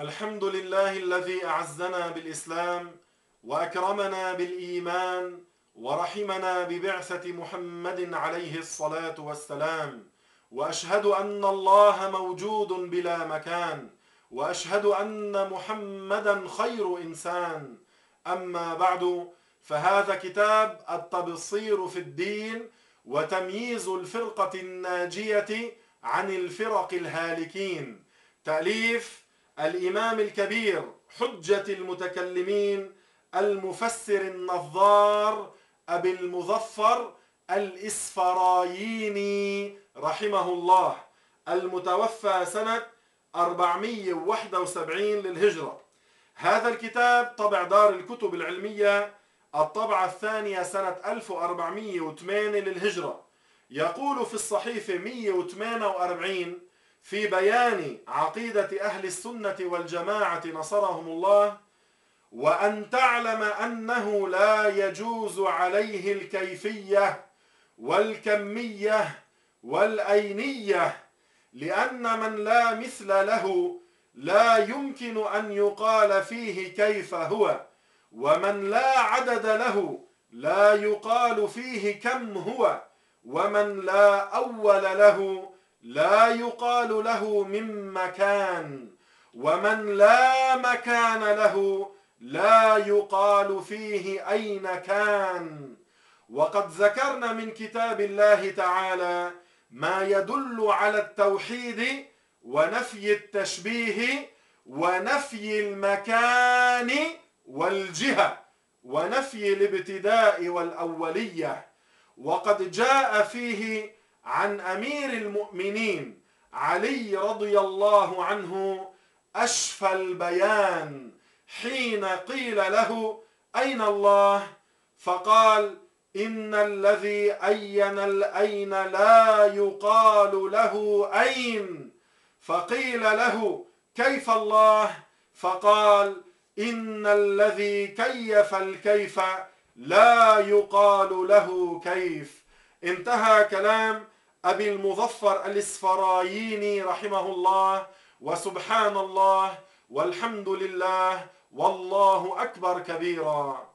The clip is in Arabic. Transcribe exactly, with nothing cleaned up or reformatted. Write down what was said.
الحمد لله الذي أعزنا بالإسلام وأكرمنا بالإيمان ورحمنا ببعثة محمد عليه الصلاة والسلام، وأشهد أن الله موجود بلا مكان، وأشهد أن محمدا خير إنسان. أما بعد، فهذا كتاب التبصير في الدين وتمييز الفرقة الناجية عن الفرق الهالكين، تأليف الإمام الكبير حجة المتكلمين المفسر النظار أبي المظفر الإسفرايني رحمه الله، المتوفى سنة أربعمائة وواحد وسبعين للهجرة. هذا الكتاب طبع دار الكتب العلمية، الطبعة الثانية سنة ألف وأربعمائة وثمانية للهجرة. يقول في الصحيفة مئة وثمانية وأربعين في بيان عقيدة أهل السنة والجماعة نصرهم الله: وأن تعلم أنه لا يجوز عليه الكيفية والكمية والأينية، لأن من لا مثل له لا يمكن أن يقال فيه كيف هو، ومن لا عدد له لا يقال فيه كم هو، ومن لا أول له لا يقال له من مكان، ومن لا مكان له لا يقال فيه أين كان. وقد ذكرنا من كتاب الله تعالى ما يدل على التوحيد ونفي التشبيه ونفي المكان والجهة ونفي الابتداء والأولية. وقد جاء فيه عن أمير المؤمنين علي رضي الله عنه أشفى البيان حين قيل له: أين الله؟ فقال: إن الذي أين الأين لا يقال له أين. فقيل له: كيف الله؟ فقال: إن الذي كيف الكيف لا يقال له كيف. انتهى كلام أبي المظفر الإسفرايني رحمه الله. وسبحان الله والحمد لله والله أكبر كبيرا.